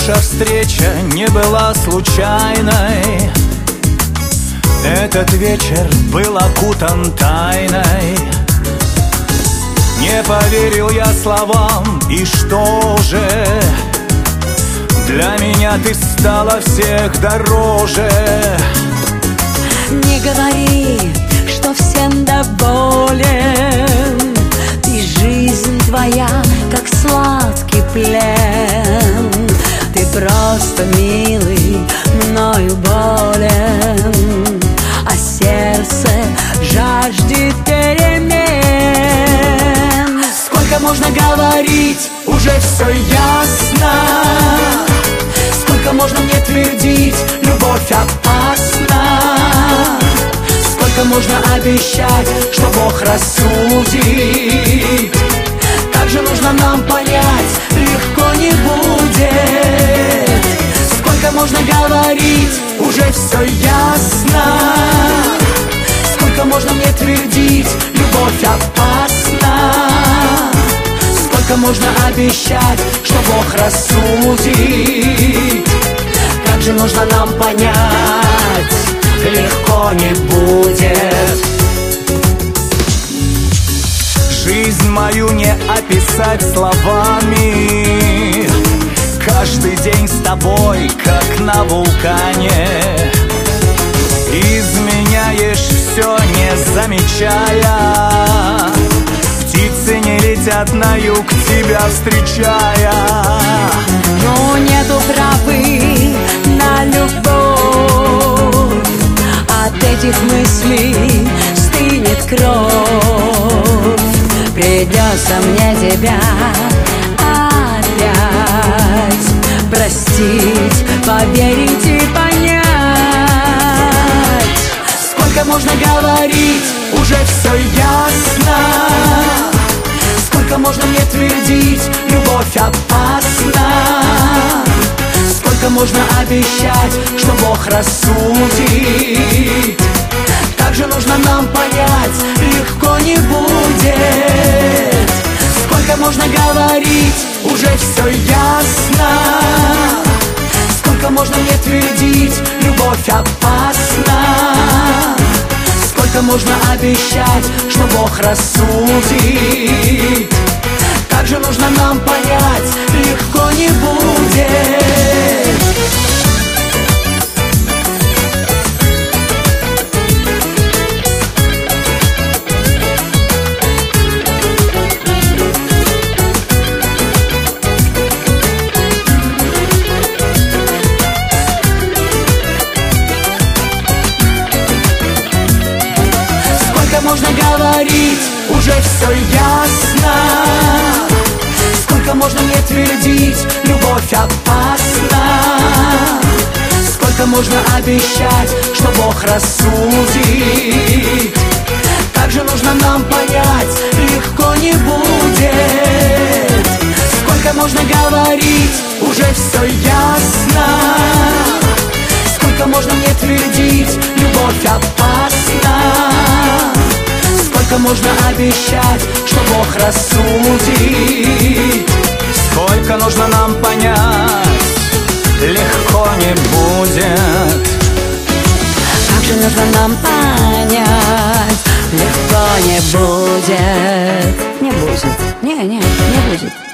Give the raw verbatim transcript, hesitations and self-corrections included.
Наша встреча не была случайной. Этот вечер был окутан тайной. Не поверил я словам, и что же? Для меня ты стала всех дороже. Не говори, что всем доволен. Ты, жизнь твоя, как сладкий плен. Ты просто милый, мною болен, а сердце жаждет перемен. Сколько можно говорить, уже все ясно. Сколько можно мне твердить, любовь опасна. Сколько можно обещать, что Бог рассудит. Как же нужно нам понять, легко не будет. Сколько можно говорить, уже все ясно. Сколько можно мне твердить, любовь опасна. Сколько можно обещать, что Бог рассудит. Как же нужно нам понять, легко не будет. Жизнь мою не описать словами. Каждый день с тобой, как на вулкане. Изменяешь все, не замечая. Птицы не летят на юг, тебя встречая. Но нету правы на любовь. От этих мыслей стынет кровь. Придется мне тебя опять простить, поверить и понять. Сколько можно говорить, уже все ясно. Сколько можно мне твердить, любовь опасна. Сколько можно обещать, что Бог рассудит. Как же нужно нам понять, легко не будет. Сколько можно говорить, уже все ясно. Сколько можно мне твердить, любовь опасна. Сколько можно обещать, что Бог рассудит. Как же нужно нам понять, легко не будет. Можно говорить, уже все ясно. Сколько можно мне твердить, любовь опасна. Сколько можно обещать, что Бог рассудит. Как же нужно нам понять, легко не будет. Сколько можно говорить, уже все ясно. Сколько можно мне твердить, любовь опасна. Сколько можно обещать, что Бог рассудит. Сколько нужно нам понять, легко не будет. Как же нужно нам понять, легко не будет. Не будет, не, не, не будет.